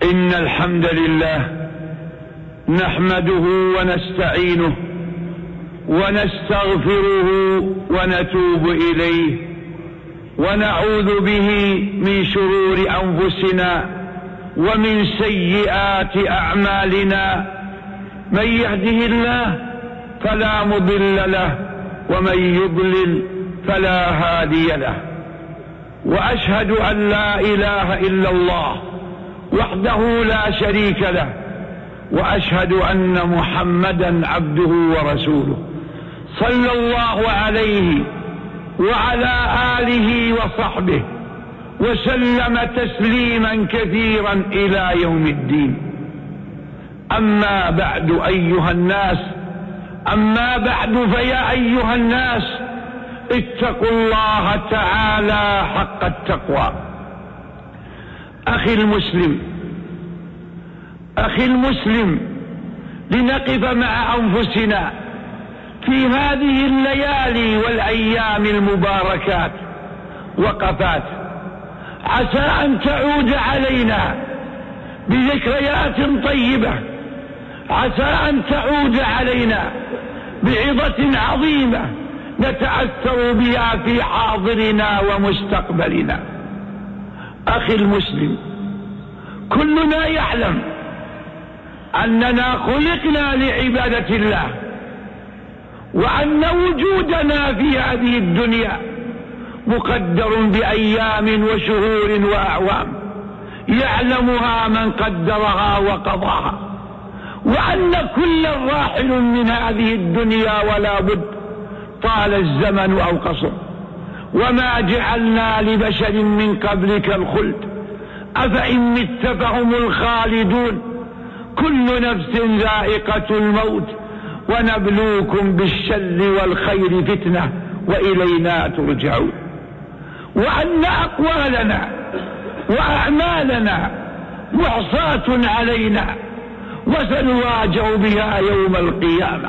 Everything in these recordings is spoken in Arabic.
إن الحمد لله نحمده ونستعينه ونستغفره ونتوب إليه ونعوذ به من شرور أنفسنا ومن سيئات أعمالنا. من يهده الله فلا مضل له ومن يضلل فلا هادي له. وأشهد أن لا إله إلا الله وحده لا شريك له، وأشهد أن محمدا عبده ورسوله صلى الله عليه وعلى آله وصحبه وسلم تسليما كثيرا إلى يوم الدين. أما بعد أيها الناس، أما بعد فيا أيها الناس، اتقوا الله تعالى حق التقوى. أخي المسلم، لنقف مع أنفسنا في هذه الليالي والأيام المباركات وقفات، عسى أن تعود علينا بذكريات طيبة، عسى أن تعود علينا بعظة عظيمة نتأثر بها في حاضرنا ومستقبلنا. أخي المسلم، كلنا يعلم أننا خلقنا لعبادة الله، وأن وجودنا في هذه الدنيا مقدر بأيام وشهور وأعوام يعلمها من قدرها وقضاها، وأن كل راحل من هذه الدنيا ولا بد، طال الزمن أو قصر. وما جعلنا لبشر من قبلك الخلد أفإن مت فهم الخالدون. كل نفس ذائقة الموت ونبلوكم بالشر والخير فتنة وإلينا ترجعون. وأن أقوالنا وأعمالنا محصاة علينا وسنواجه بها يوم القيامة.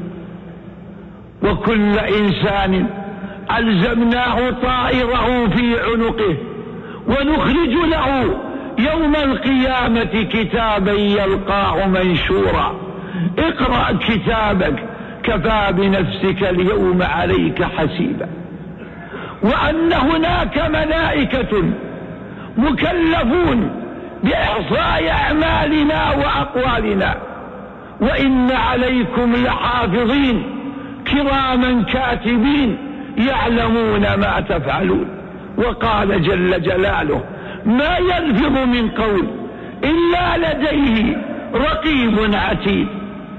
وكل إنسان ألزمناه طائره في عنقه، ونخرج له يوم القيامة كتابا يلقاه منشورا. اقرأ كتابك كفى بنفسك اليوم عليك حسيبا. وأن هناك ملائكة مكلفون بإحصاء أعمالنا وأقوالنا، وإن عليكم لحافظين كراما كاتبين يعلمون ما تفعلون. وقال جل جلاله: ما يلفظ من قول إلا لديه رقيب عتيد.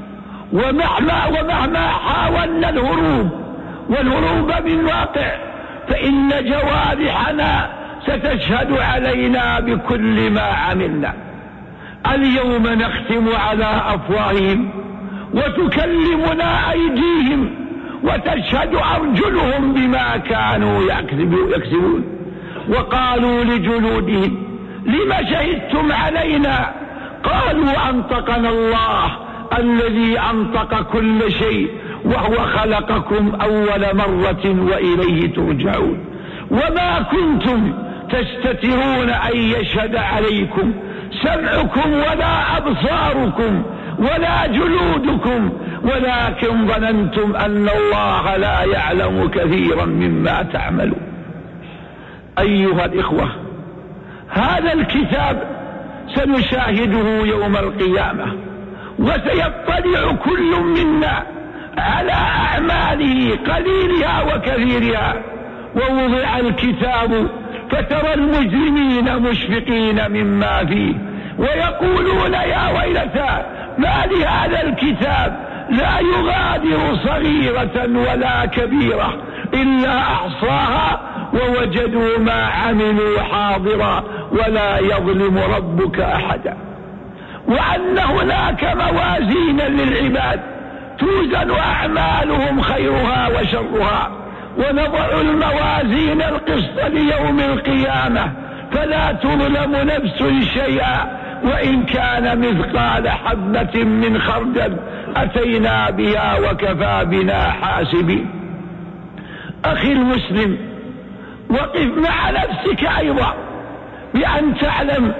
ومهما حاولنا والهروب من واقع، فإن جوارحنا ستشهد علينا بكل ما عملنا. اليوم نختم على أفواههم وتكلمنا أيديهم وتشهد أرجلهم بما كانوا يكسبون. وقالوا لجلودهم: لم شهدتم علينا؟ قالوا: أنطقنا الله الذي أنطق كل شيء وهو خلقكم أول مرة وإليه ترجعون. وما كنتم تستترون أن يشهد عليكم سمعكم ولا أبصاركم ولا جلودكم، ولكن ظننتم أن الله لا يعلم كثيرا مما تعملون. أيها الإخوة، هذا الكتاب سنشاهده يوم القيامة، وسيطلع كل منا على أعماله قليلها وكثيرها. ووضع الكتاب فترى المجرمين مشفقين مما فيه ويقولون: يا ويلتى ما لهذا الكتاب لا يغادر صغيرة ولا كبيرة إلا أحصاها ووجدوا ما عملوا حاضرا ولا يظلم ربك أحدا. وأن هناك موازين للعباد توزن أعمالهم خيرها وشرها، ونضع الموازين القسط ليوم القيامة فلا تظلم نفس شيئا وإن كان مثقال حبة من خردل أتينا بها وكفى بنا حاسبين. أخي المسلم، وقف مع نفسك أيضا بأن تعلم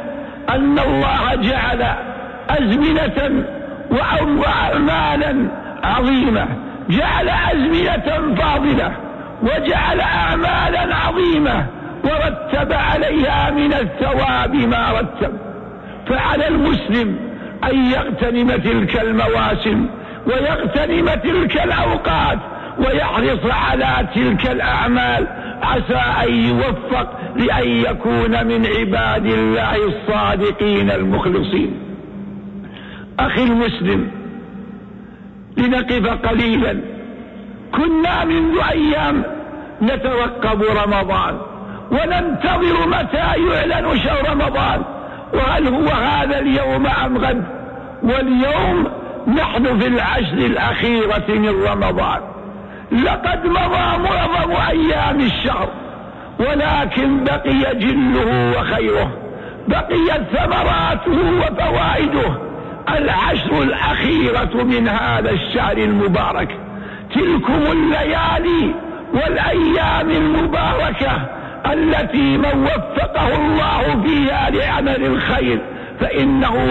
أن الله جعل أزمنة وأعمالا عظيمة، جعل أزمنة فاضلة وجعل أعمالا عظيمة ورتب عليها من الثواب ما رتب. فعلى المسلم أن يغتنم تلك المواسم ويغتنم تلك الأوقات ويحرص على تلك الأعمال، عسى أن يوفق لأن يكون من عباد الله الصادقين المخلصين. أخي المسلم، لنقف قليلا. كنا منذ أيام نترقب رمضان وننتظر متى يعلن شهر رمضان، وهل هو هذا اليوم أم غد؟ واليوم نحن في العشر الأخيرة من رمضان، لقد مضى معظم أيام الشهر، ولكن بقي جله وخيره، بقيت ثمراته وفوائده. العشر الأخيرة من هذا الشهر المبارك، تلكم الليالي والأيام المباركة التي من وفقه الله فيها لعمل الخير فإنه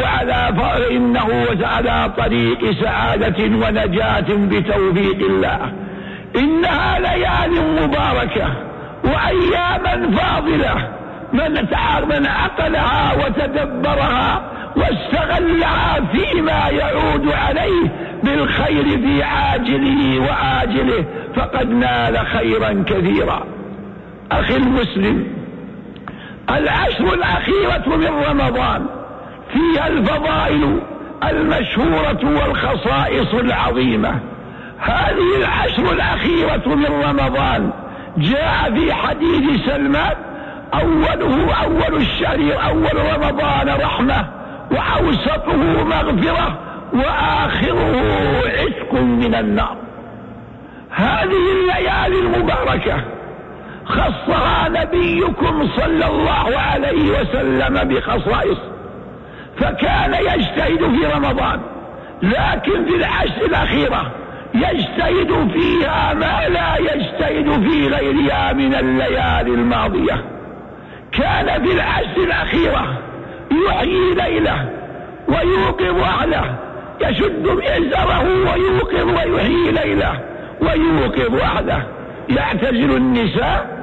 على طريق سعادة ونجاة بتوفيق الله. إنها ليال مباركة وأياما فاضلة، من عقلها وتدبرها واستغلها فيما يعود عليه بالخير في عاجله وآجله فقد نال خيرا كثيرا. أخي المسلم، العشر الأخيرة من رمضان فيها الفضائل المشهورة والخصائص العظيمة. هذه العشر الأخيرة من رمضان جاء في حديث سلمان: أول الشهر أول رمضان رحمة، وأوسطه مغفرة، وآخره عتق من النار. هذه الليالي المباركة خصها نبيكم صلى الله عليه وسلم بخصائص، فكان يجتهد في رمضان، لكن في العشر الأخيرة يجتهد فيها ما لا يجتهد في غيرها من الليالي الماضية. كان في العشر الأخيرة يحيي ليله ويوقظ أهله، يشد مئزره ويوقظ ويحيي ليله ويوقظ أهله، يعتزل النساء،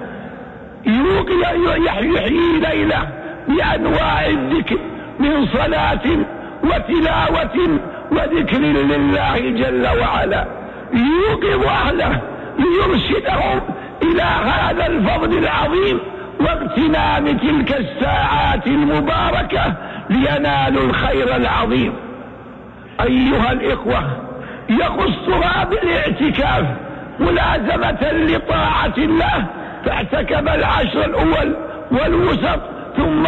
يحيي ليله بأنواع الذكر من صلاة وتلاوة وذكر لله جل وعلا، يوقظ أهله ليرشدهم إلى هذا الفضل العظيم واغتنام تلك الساعات المباركة لينالوا الخير العظيم. أيها الإخوة، يخصها بالاعتكاف ملازمة لطاعة الله، فاعتكف العشر الأول والوسط، ثم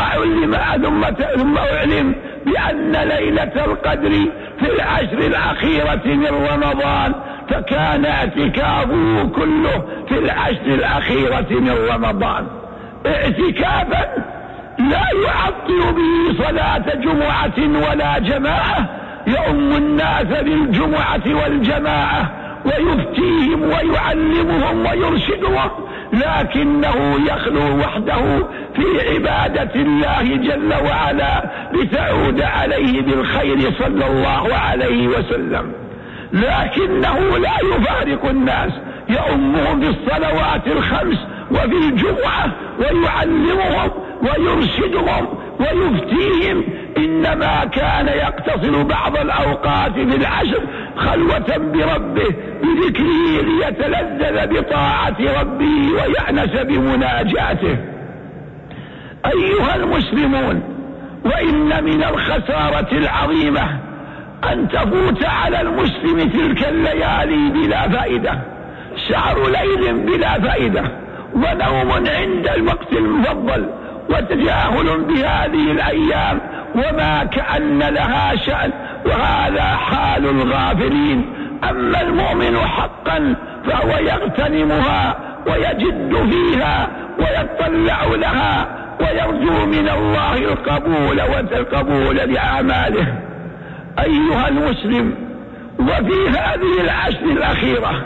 أعلم بأن ليلة القدر في العشر الأخيرة من رمضان، فكان اعتكافه كله في العشر الأخيرة من رمضان، اعتكافا لا يعطل به صلاة جمعة ولا جماعة، يؤم الناس بالجمعة والجماعة ويفتيهم ويعلمهم ويرشدهم، لكنه يخلو وحده في عبادة الله جل وعلا لتعود عليه بالخير صلى الله عليه وسلم. لكنه لا يفارق الناس، يؤمهم بالصلوات الخمس وفي الجمعة ويعلمهم ويرشدهم ويفتيهم، إنما كان يقتصر بعض الأوقات في العشر خلوة بربه بذكره ليتلذذ بطاعة ربه ويأنس بمناجاته. أيها المسلمون، وإن من الخسارة العظيمة أن تفوت على المسلم تلك الليالي بلا فائدة، سهر ليل بلا فائدة، ونوم عند الوقت المفضل، وتجاهل بهذه الأيام وما كأن لها شأن، وهذا حال الغافلين. أما المؤمن حقا فهو يغتنمها ويجد فيها ويطلع لها ويرجو من الله القبول لأعماله. أيها المسلم، وفي هذه العشر الأخيرة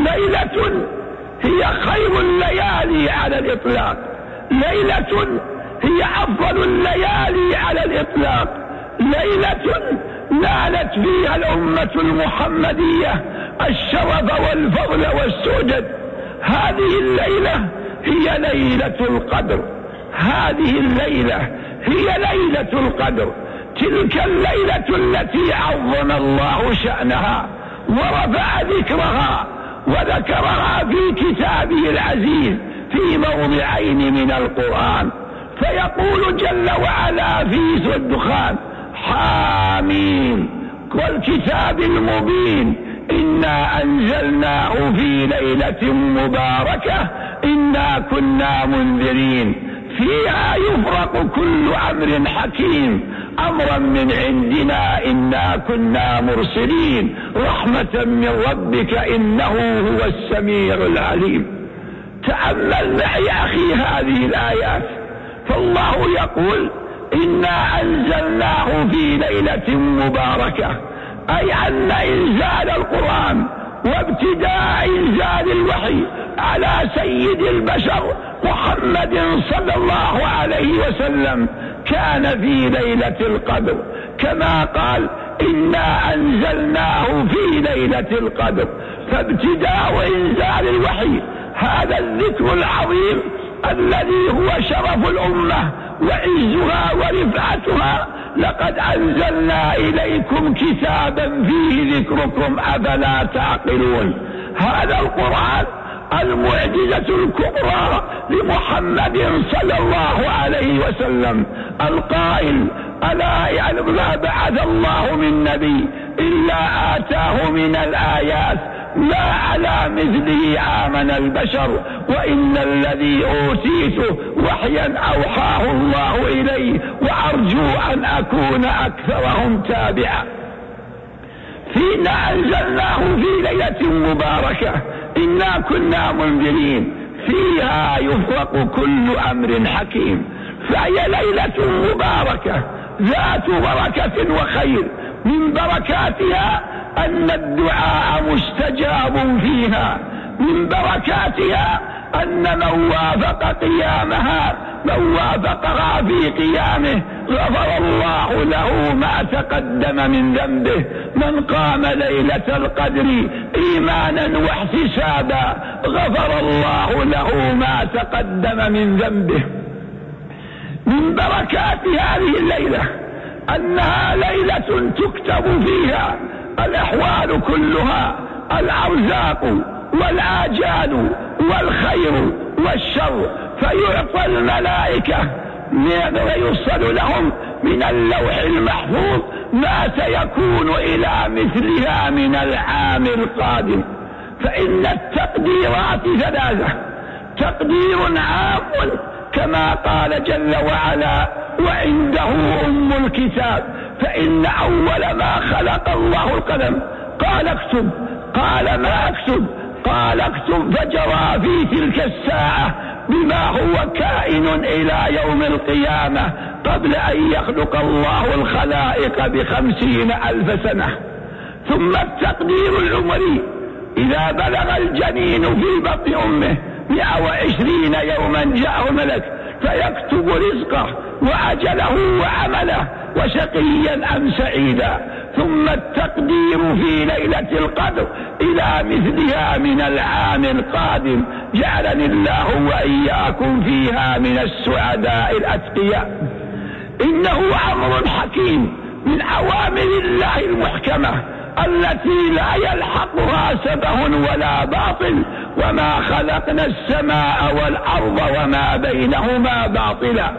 ليلة هي خير الليالي على الإطلاق، ليلة هي أفضل الليالي على الإطلاق، ليلة نالت فيها الأمة المحمدية الشرف والفضل والسعدد. هذه الليلة هي ليلة القدر، هذه الليلة هي ليلة القدر، تلك الليلة التي عظم الله شأنها ورفع ذكرها وذكرها في كتابه العزيز في موضعين من القرآن، فيقول جل وعلا في سورة الدخان: حاميم والكتاب المبين إنا أنزلناه في ليلة مباركة إنا كنا منذرين فيها يفرق كل أمر حكيم أمرا من عندنا إنا كنا مرسلين رحمة من ربك إنه هو السميع العليم. تأمل معي أخي هذه الآيات، فالله يقول: إنا أنزلناه في ليلة مباركة، أي أن إنزال القرآن وابتداء إنزال الوحي على سيد البشر محمد صلى الله عليه وسلم كان في ليلة القدر، كما قال: إنا أنزلناه في ليلة القدر. فابتداء إنزال الوحي هذا الذكر العظيم الذي هو شرف الأمة وعزها ورفعتها: لقد أنزلنا إليكم كتابا فيه ذكركم أفلا تعقلون. هذا القرآن المعجزة الكبرى لمحمد صلى الله عليه وسلم القائل: ألا يعلم ما بعث الله من نبي إلا آتاه من الآيات ما على مثله آمن البشر وإن الذي أوتيته وحيا أوحاه الله إليه وأرجو أن أكون أكثرهم تابعا. فينا أنزلناه في ليلة مباركة إنا كنا منذرين فيها يفرق كل أمر حكيم. فهي ليلة مباركة ذات بركة وخير، من بركاتها أن الدعاء مستجاب فيها، من بركاتها أن من وافق قيامها من وافقها في قيامه غفر الله له ما تقدم من ذنبه. من قام ليلة القدر إيمانا واحتسابا غفر الله له ما تقدم من ذنبه. من بركات هذه الليلة أنها ليلة تكتب فيها الأحوال كلها، الأرزاق والآجال والخير والشر، فيعطى الملائكة ويوصل لهم من اللوح المحفوظ ما سيكون إلى مثلها من العام القادم. فإن التقديرات ثلاثة: تقدير عام كما قال جل وعلا: وعنده أم الكتاب، فإن أول ما خلق الله القلم قال اكتب، قال ما اكتب، قال اكتب، فجرى في تلك الساعة بما هو كائن إلى يوم القيامة قبل أن يخلق الله الخلائق ب50,000 سنة. ثم التقدير العمري: إذا بلغ الجنين في بطن أمه 120 يوما جاءه ملك فيكتب رزقه وأجله وعمله وشقيا أم سعيدا. ثم التقدير في ليلة القدر إلى مثلها من العام القادم، جعلني الله وإياكم فيها من السعداء الأتقياء. إنه أمر حكيم من أوامر الله المحكمة التي لا يلحقها سفه ولا باطل: وما خلقنا السماء والأرض وما بينهما باطلا.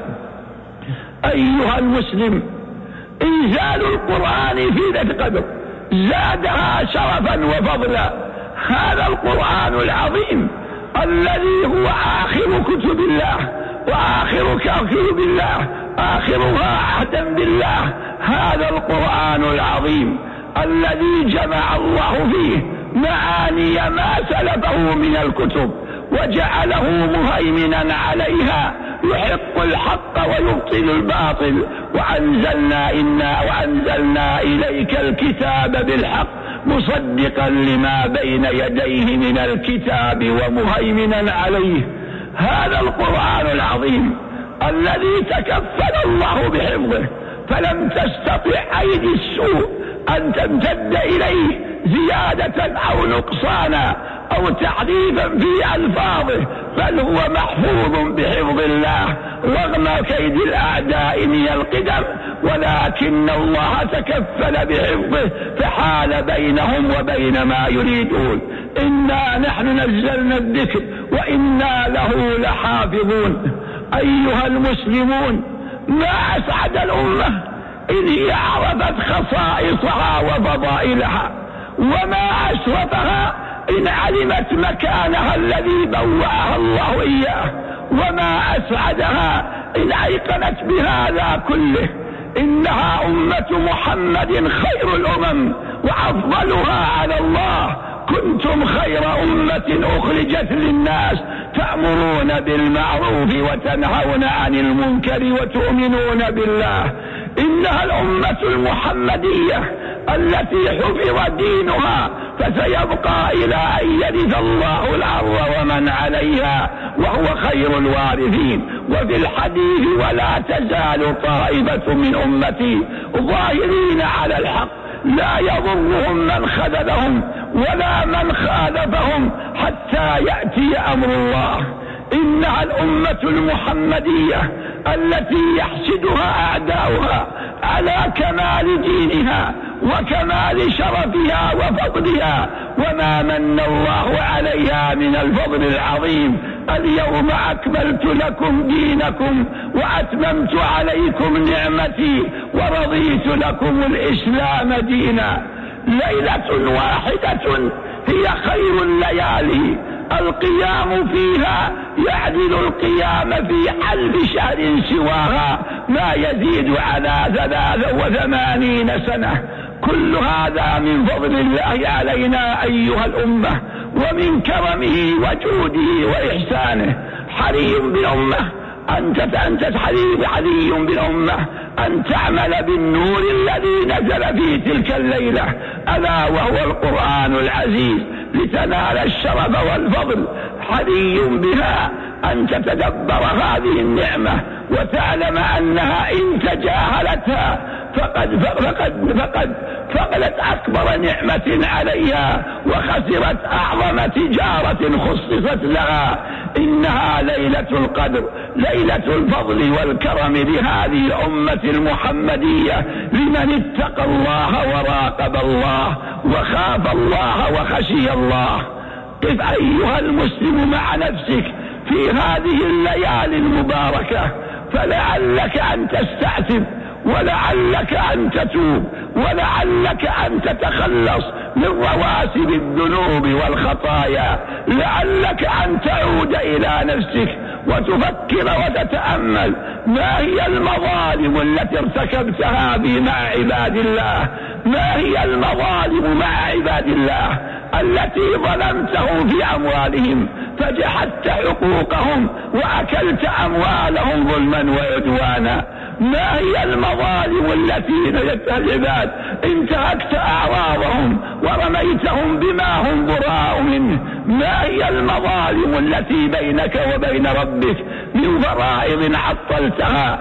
أيها المسلم، إنزال القرآن في ليلة القدر زادها شرفا وفضلا. هذا القرآن العظيم الذي هو آخر كتب الله وآخر كتب الله، آخرها عهدا بالله، هذا القرآن العظيم الذي جمع الله فيه معاني ما سلفه من الكتب وجعله مهيمنا عليها، يحق الحق ويبطل الباطل. وأنزلنا إليك الكتاب بالحق مصدقا لما بين يديه من الكتاب ومهيمنا عليه. هذا القرآن العظيم الذي تكفل الله بحفظه، فلم تستطع أيدي السوء أن تمتد إليه زيادة أو نقصانا أو تعريفا في ألفاظه، بل هو محفوظ بحفظ الله رغم كيد الأعداء من القدم، ولكن الله تكفل بحفظه فحال بينهم وبين ما يريدون. إنا نحن نزلنا الذكر وإنا له لحافظون. أيها المسلمون، ما أسعد الأمة إن هي عرفت خصائصها وفضائلها، وما أشرفها إن علمت مكانها الذي بوأها الله إياه، وما أسعدها إن أيقنت بهذا كله. إنها أمة محمد خير الأمم وأفضلها على الله. كنتم خير أمة أخرجت للناس تأمرون بالمعروف وتنهون عن المنكر وتؤمنون بالله. إنها الأمة المحمدية التي حفظ دينها فسيبقى إلى أن يرث الله الأرض ومن عليها وهو خير الوارثين. وفي الحديث: ولا تزال طائفة من أمتي ظاهرين على الحق لا يضرهم من خذلهم ولا من خالفهم حتى يأتي أمر الله. إنها الأمة المحمدية التي يحسدها أعداؤها على كمال دينها وكمال شرفها وفضلها، وما من الله عليها من الفضل العظيم. اليوم أكملت لكم دينكم وأتممت عليكم نعمتي ورضيت لكم الإسلام دينا. ليلة واحدة هي خير الليالي، القيام فيها يعدل القيام في 1000 شهر سواها، ما يزيد على 83 سنة. كل هذا من فضل الله علينا أيها الأمة، ومن كرمه وجوده وإحسانه. حري بالأمة حري بالأمة أن تعمل بالنور الذي نزل في تلك الليلة، ألا وهو القرآن العزيز، لتنال الشرف والفضل. حري بها أن تتدبر هذه النعمة وتعلم أنها إن تجاهلتها فقد فقدت أكبر نعمة عليها وخسرت أعظم تجارة خصصت لها. إنها ليلة القدر، ليلة الفضل والكرم لهذه الأمة المحمدية، لمن اتقى الله وراقب الله وخاف الله وخشي الله. قف أيها المسلم مع نفسك في هذه الليالي المباركة، فلعلك أن تستعتب، ولعلك أن تتوب، ولعلك أن تتخلص من رواسب الذنوب والخطايا. لعلك أن تعود إلى نفسك وتفكر وتتأمل ما هي المظالم التي ارتكبتها مع عباد الله، ما هي المظالم مع عباد الله التي ظلمتهم في أموالهم، فجحدت حقوقهم وأكلت أموالهم ظلما وعدوانا. ما هي المظالم التي نجدتها العباد؟ انتهكت أعراضهم ورميتهم بما هم براء منه. ما هي المظالم التي بينك وبين ربك من فرائض عطلتها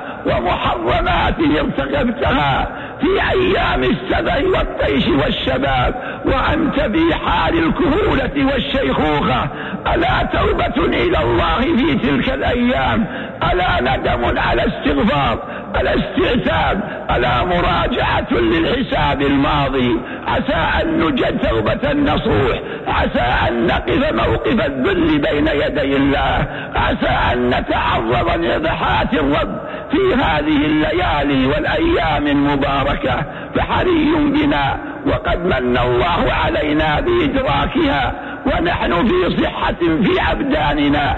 ومحرمات ارتكبتها في أيام السبع والطيش والشباب وأنت في حال الكهولة والشيخوخة؟ ألا توبة إلى الله في تلك الأيام؟ ألا ندم على استغفار؟ ألا استعتاب؟ ألا مراجعة للحساب الماضي؟ عسى أن نجد توبة نصوح، عسى أن نقف موقف الذل بين يدي الله، عسى أن نتعرض لنفحات الرب في هذه الليالي والأيام المباركة. فحري بنا، وقد من الله علينا بإدراكها، ونحن في صحة في أبداننا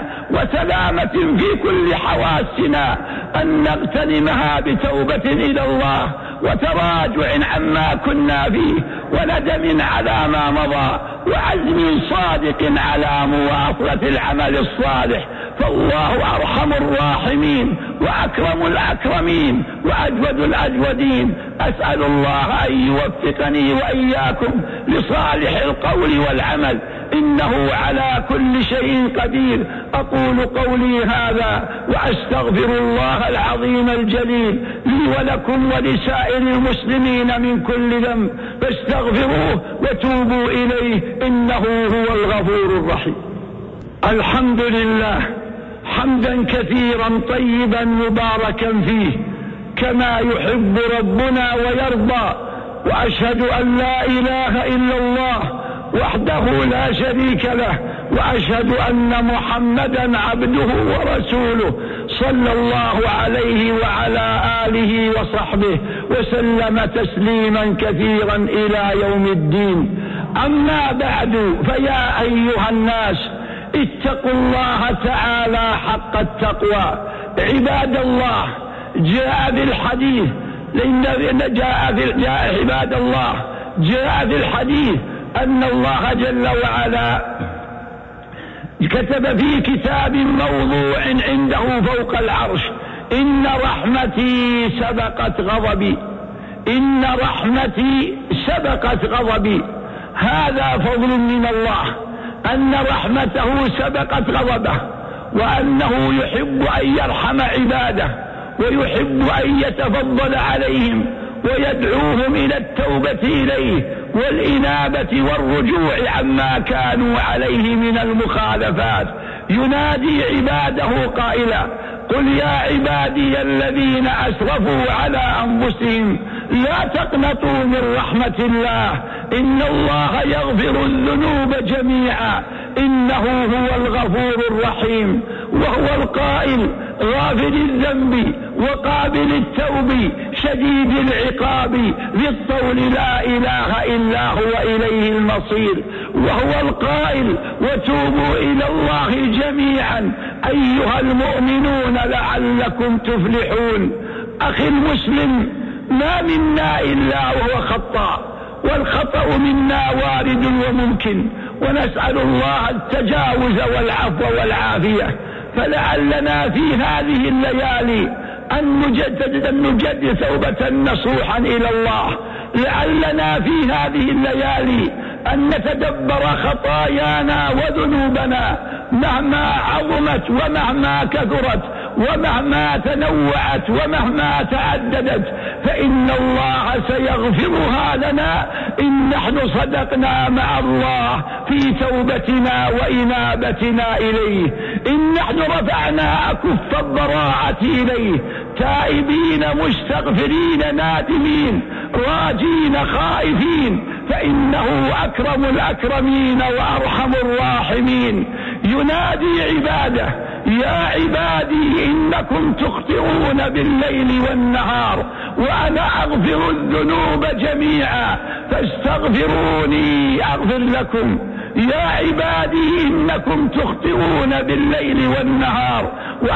وسلامة في كل حواسنا، أن نغتنمها بتوبة إلى الله وتراجع عما كنا فيه وندم على ما مضى وعزم صادق على مواصلة العمل الصالح. فالله أرحم الراحمين وأكرم الأكرمين وأجود الأجودين. أسأل الله أن يوفقني وإياكم لصالح القول والعمل، إنه على كل شيء قدير. أقول قولي هذا وأستغفر الله العظيم الجليل لي ولكم ولسائر المسلمين من كل ذنب، فاستغفروه وتوبوا إليه إنه هو الغفور الرحيم. الحمد لله حمدا كثيرا طيبا مباركا فيه كما يحب ربنا ويرضى، وأشهد أن لا إله إلا الله وحده لا شريك له، وأشهد أن محمدا عبده ورسوله صلى الله عليه وعلى آله وصحبه وسلم تسليما كثيرا إلى يوم الدين. أما بعد، فيا أيها الناس اتقوا الله تعالى حق التقوى. عباد الله، جاء بالحديث عباد الله جاء في الحديث أن الله جل وعلا كتب في كتاب موضوع عنده فوق العرش: إن رحمتي سبقت غضبي، إن رحمتي سبقت غضبي. هذا فضل من الله، أن رحمته سبقت غضبه، وأنه يحب أن يرحم عباده، ويحب أن يتفضل عليهم ويدعوهم إلى التوبة إليه والإنابة والرجوع عما كانوا عليه من المخالفات. ينادي عباده قائلا: قل يا عبادي الذين أسرفوا على أنفسهم لا تقنطوا من رحمة الله إن الله يغفر الذنوب جميعا إنه هو الغفور الرحيم. وهو القائل: غافر الذنب وقابل التوب شديد العقاب ذي الطول لا إله إلا هو إليه المصير. وهو القائل: وتوبوا إلى الله جميعا أيها المؤمنون لعلكم تفلحون. أخي المسلم، ما منا إلا وهو خطاء، والخطأ منا وارد وممكن، ونسأل الله التجاوز والعفو والعافية. فلعلنا في هذه الليالي أن نجدد توبة نصوحا إلى الله. لعلنا في هذه الليالي أن نتدبر خطايانا وذنوبنا مهما عظمت ومهما كثرت ومهما تنوعت ومهما تعددت، فإن الله سيغفرها لنا إن نحن صدقنا مع الله في توبتنا وإنابتنا إليه، إن نحن رفعنا أكف الضراعة إليه تائبين مستغفرين نادمين راجين خائفين، فإنه أكرم الأكرمين وأرحم الراحمين. ينادي عباده: يا عبادي إنكم تخطئون بالليل والنهار وأنا أغفر الذنوب جميعا فاستغفروني أغفر لكم. يا عبادي إنكم تخطئون بالليل والنهار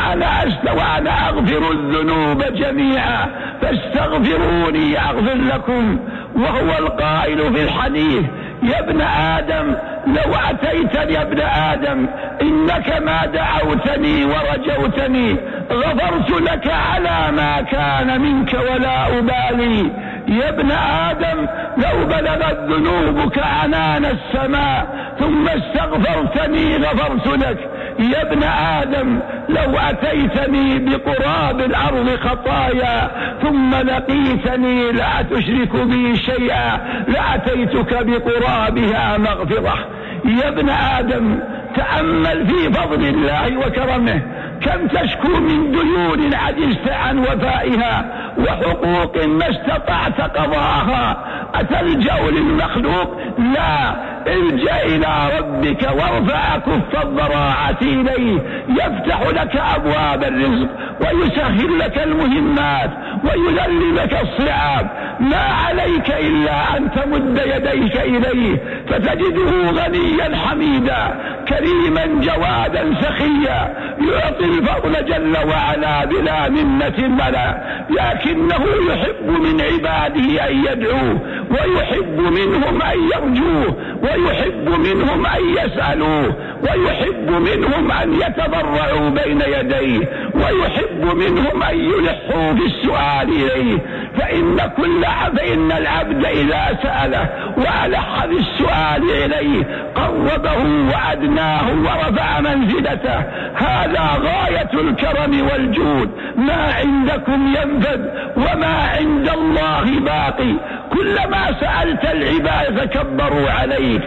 وأنا أغفر الذنوب جميعا فاستغفروني أغفر لكم. وهو القائل في الحديث: يا ابن آدم لو أتيتني يا ابن آدم إنك ما دعوتني ورجوتني غفرت لك على ما كان منك ولا أبالي. يا ابن آدم لو بلغت ذنوبك عنان السماء ثم استغفرتني غفرت لك. يا ابن آدم لو أتيتني بقراب الأرض خطايا ثم لقيتني لا تشرك بي شيئا لأتيتك بقرابها مغفرة. يا ابن آدم تأمل في فضل الله وكرمه، كم تشكو من ديون عجزت عن وفائها وحقوق ما استطعت قضاءها. أتلجأ للمخلوق؟ لا، الجأ إلى ربك وارفع كف الضراعة إليه، يفتح لك أبواب الرزق ويسهل لك المهمات ويذلل لك الصعاب. ما عليك إلا أن تمد يديك إليه فتجده غنيا حميدا كريما جوادا سخيا يعطي الفضل جل وعلا بلا منة ولا، لكنه يحب من عباده أن يدعوه ويحب منهم أن يرجوه ويحب منهم أن يسألوه ويحب منهم أن يتضرعوا بين يديه ويحب منهم أن يلحوا في السؤال إليه. فإن العبد إذا سأله وألح بالسؤال إليه قربه وأدناه ورفع منزلته. هذا غاية الكرم والجود. ما عندكم ينفد وما عند الله باقي. كلما سألت العباد تكبروا عليك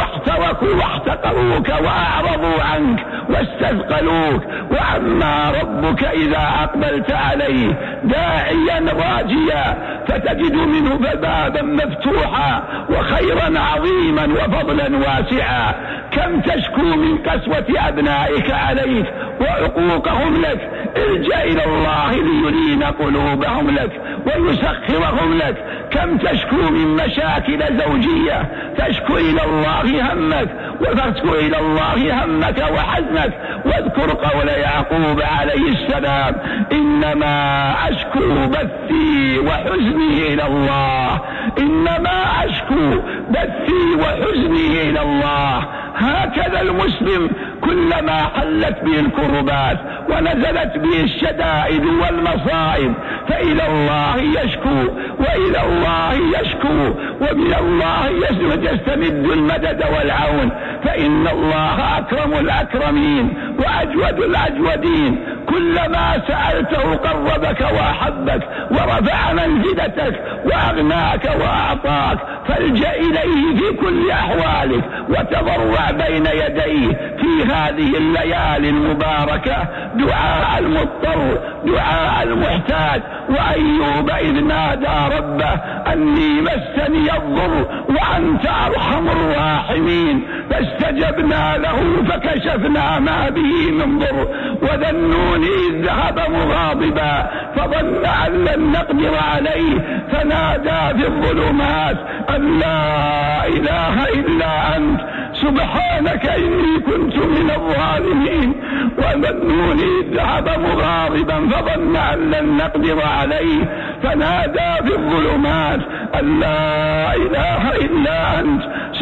واحتقروك وأعرضوا عنك واستثقلوك. وأما ربك إذا أقبلت عليه داعيا راجيا فتجد منه بابا مفتوحا وخيرا عظيما وفضلا واسعا. كم تشكو من قسوة أبنائك عليك وعقوقهم لك، ارجع إلى الله ليلين قلوبهم لك ويسخرهم لك. كم تشكو من مشاكل زوجية، تشكو إلى الله همك وتشكو إلى الله همك وحزنك. واذكر قول يعقوب عليه السلام: إنما أشكو بثي وحزني إلى الله. إنما أشكو بثي وحزني إلى الله. هكذا المسلم كلما حلت به الكربات ونزلت به الشدائد والمصائب فإلى الله يشكو وإلى الله يشكو ومن الله يستمد المدد والعون. فإن الله أكرم الأكرمين وأجود الأجودين. كلما سألته قربك وأحبك ورفع منزلتك وأغناك وأعطاك. فالجأ إليه في كل أحوالك وتضرع بين يديه في هذه الليالي المباركة. دعاء المضطر، دعاء المحتاج. وأيوب إذ نادى ربه أني مسني الضر وأنت أرحم الراحمين فاستجبنا له فكشفنا ما به من ضر. وذا النون إذ ذهب مغاضبا فظن أن لن نقدر عليه فنادى في الظلمات أن لا إله إلا أنت سبحانك إني كنت من الظالمين. وذا النون إذ ذهب مغاضبا فظن أن لن نقدر عليه فنادى في الظلمات أن لا إله إلا أنت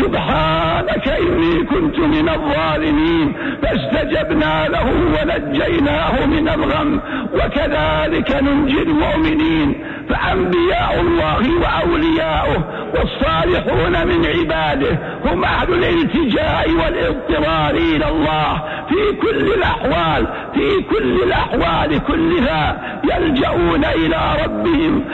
سبحانك إني كنت من الظالمين فاستجبنا له ونجيناه من الغم وكذلك ننجي المؤمنين. فأنبياء الله وأولياؤه والصالحون من عباده هم أهل الالتجاء والاضطرار إلى الله في كل الأحوال. في كل الأحوال كلها يلجؤون إلى ربهم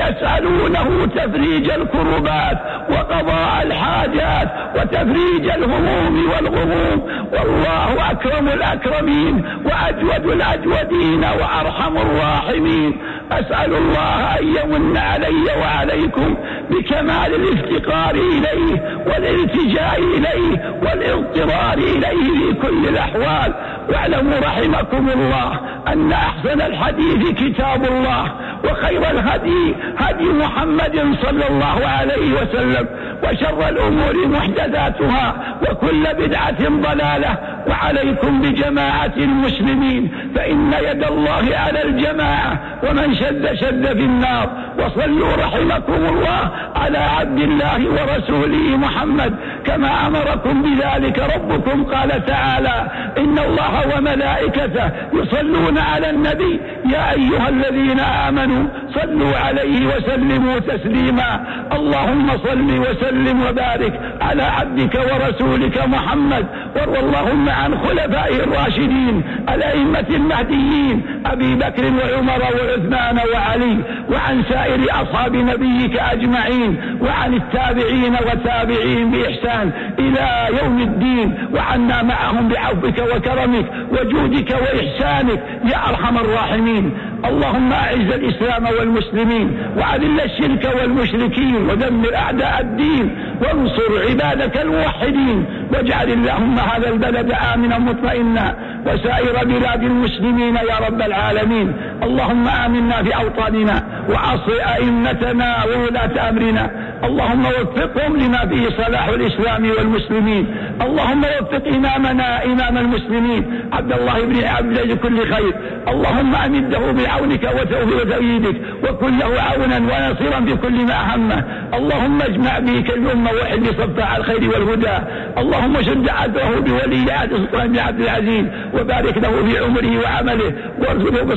ويسألونه تفريج الكربات وقضاء الحاجات وتفريج الهموم والغموم. والله أكرم الأكرمين وأجود الأجودين وأرحم الراحمين. أسأل الله أن يمن علي وعليكم بكمال الافتقار إليه والالتجاء إليه والاضطرار إليه في كل الأحوال. واعلموا رحمكم الله أن أحسن الحديث كتاب الله وخير الهدي هدي محمد صلى الله عليه وسلم وشر الأمور محدثاتها وكل بدعة ضلالة. وعليكم بجماعة المسلمين فإن يد الله على الجماعة ومن شد في النار. وصلوا رحمكم الله على عبد الله ورسوله محمد كما أمركم بذلك ربكم. قال تعالى: إن الله وملائكته يصلون على النبي يا أيها الذين آمنوا صلوا عليه وسلموا تسليما. اللهم صل وسلم وبارك على عبدك ورسولك محمد. وارض اللهم عن خلفائه الراشدين الأئمة المهديين أبي بكر وعمر وعثمان وعلي وعن سائر أصحاب نبيك أجمعين وعن التابعين وتابعين بإحسان إلى يوم الدين. وعنا معهم بعفوك وكرمك وجودك وإحسانك يا أرحم الراحمين. اللهم أعز الإسلام والمسلمين وأذل الشرك والمشركين ودمر أعداء الدين وانصر عبادك الموحدين. واجعل اللهم هذا البلد آمنا مطمئنا وسائر بلاد المسلمين يا رب العالمين. اللهم آمنا في أوطاننا وأصل أئمتنا وولاة أمرنا. اللهم وفقهم لما فيه صلاح الإسلام والمسلمين. اللهم وفق إمامنا إمام المسلمين عبد الله بن عبد الله كل خير. اللهم أمده بعونك وتأييدك وكن له عونا ونصيرا في كل ما همه. اللهم اجمع به كالأمة وحد بصف على الخير والهدى. اللهم شد عدوه بولي عهد سلطان بن عبد العزيز وبارك له في عمره وعمله وارزقه بالصحة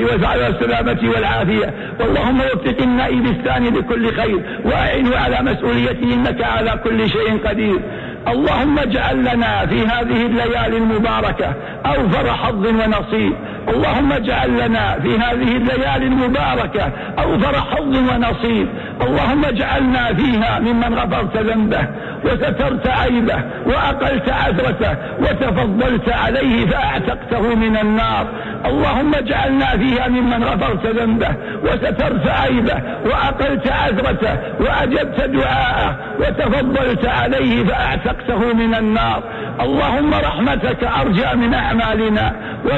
والسلامة والعافية. واللهم وفق النائب الثاني لكل خير وأعنه على مسؤوليته إنك على كل شيء قدير. اللهم اجعل لنا في هذه الليالي المباركة أوفر حظ ونصيب. اللهم اجعل لنا في هذه الليالي المباركة أوفر حظ ونصيب. اللهم اجعلنا فيها ممن غفرت ذنبه وسترت عيبه وأقلت عثرته وتفضلت عليه فأعتقته من النار. اللهم اجعلنا فيها ممن غفرت ذنبه وسترت عيبه وأقلت عثرته وأجبت دعاءه وتفضلت عليه فأعتقته من النار. اللهم رحمتك أرجى من أعمالنا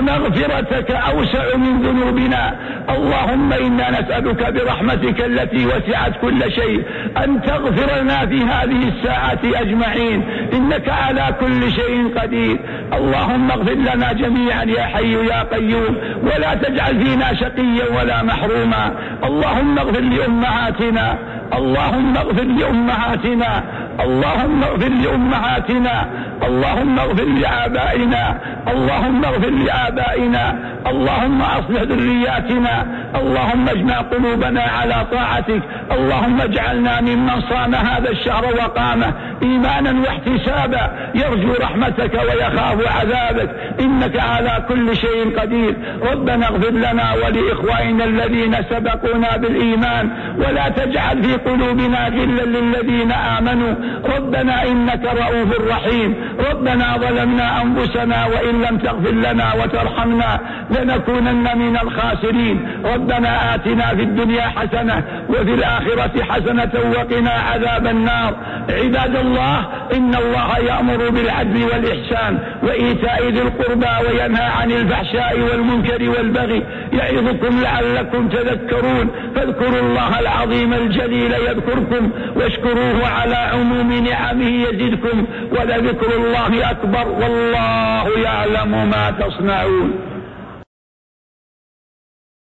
ومغفرتك أوسع من ذنوبنا. اللهم إنا نسألك برحمتك التي وسعت كل شيء أن تغفر لنا في هذه الساعات أجمعين إنك على كل شيء قدير. اللهم اغفر لنا جميعا يا حي يا قيوم ولا تجعل فينا شقيا ولا محروما. اللهم اغفر لأمهاتنا، اللهم اغفر لأمهاتنا، اللهم اغفر لأمهاتنا، اللهم اغفر لآبائنا، اللهم اغفر لآبائنا، اللهم أصلح ذرياتنا، اللهم اجمع قلوبنا على طاعتك. اللهم اجعلنا ممن صام هذا الشهر وقامه إيمانا واحتسابا يرجو رحمتك ويخاف عذابك إنك على كل شيء قدير. ربنا اغفر لنا ولإخواننا الذين سبقونا بالإيمان ولا تجعل في قلوبنا غلا للذين آمنوا ربنا إنك رؤوف رحيم. ربنا ظلمنا أنفسنا وإن لم تغفر لنا وترحمنا لنكونن من الخاسرين. ربنا آتنا في الدنيا حسنة وفي الآخرة حسنة وقنا عذاب النار. عباد الله، إن الله يأمر بالعدل والإحسان وإيتاء ذي القربى وينهى عن الفحشاء والمنكر والبغي يعظكم لعلكم تذكرون. فاذكروا الله العظيم الجليل يذكركم واشكروه على عموم نعمه يزدكم ولذكر الله أكبر والله يعلم ما تصنعون.